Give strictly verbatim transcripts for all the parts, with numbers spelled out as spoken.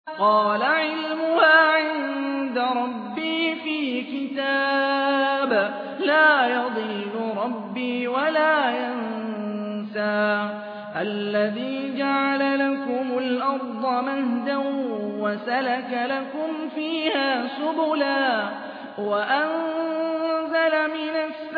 قَالَ عِلْمُهَا عِندَ رَبِّي فِي كِتَابٍ ۖ لَّا يَضِلُّ رَبِّي وَلَا يَنسَى الَّذِي جَعَلَ لَكُمُ الْأَرْضَ مَهْدًا وَسَلَكَ لَكُمْ فِيهَا سُبُلًا وَأَنزَلَ مِنَ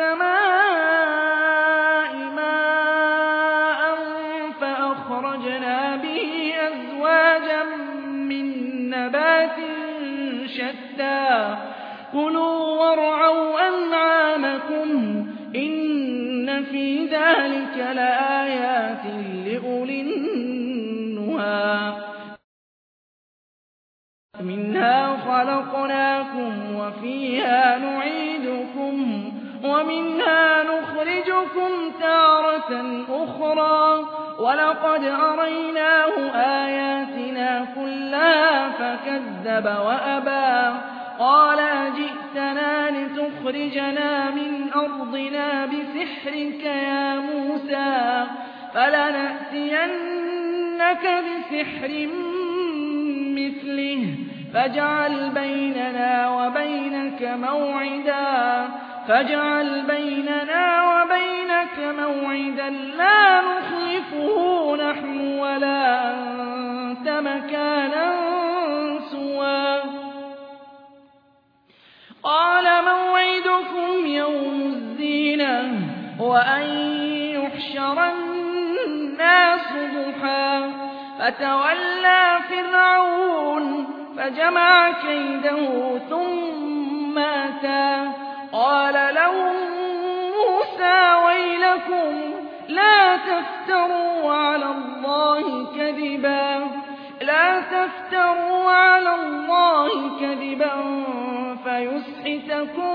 السَّمَاءِ مَاءً فَأَخْرَجْنَا بِهِ أَزْوَاجًا مِّن نَّبَاتٍ شَتَّىٰ كُلُوا وَارْعَوْا أَنْعَامَكُمْ إِنَّ فِي ذَٰلِكَ لَآيَاتٍ لِّأُولِي النُّهَىٰ مِنْهَا خَلَقْنَاكُمْ وَفِيهَا نُعِيدُكُمْ وَمِنْهَا نُخْرِجُكُمْ تَارَةً أُخْرَىٰ وَلَقَدْ أَرَيْنَاهُ آيَاتِنَا كُلَّهَا فَكَذَّبَ وَأَبَىٰ قَالَ أَجِئْتَنَا لِتُخْرِجَنَا مِنْ أَرْضِنَا بِسِحْرِكَ يَا مُوسَىٰ فَلَنَأْتِيَنَّكَ بِسِحْرٍ مِّثْلِهِ فاجعل بيننا وبينك موعدا فاجعل بيننا وبينك موعدا لا نخلفه نحن ولا أنت مكانا سوى قال موعدكم يوم الزينة وأن يحشر الناس ضحى فتولى فرعون فجمع كيده ثم أتى قال لهم موسى ويلكم لا تفتروا على الله كذبا لا تفتروا على الله كذبا فيسحتكم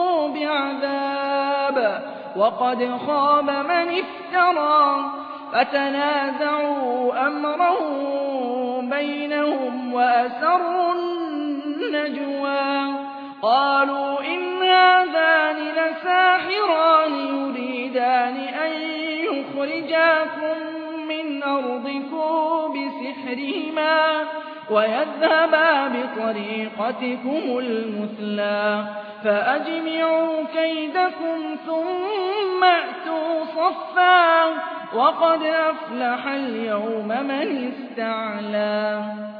بعذاب وقد خاب من افترى فتنازعوا أمرهم بينهم وأسروا النجوى قالوا إن هذان لساحران يريدان أن يخرجاكم من أرضكم بسحرهما ويذهبا بطريقتكم المثلى فأجمعوا كيدكم ثم أتوا صفا وقد أفلح اليوم من استعلى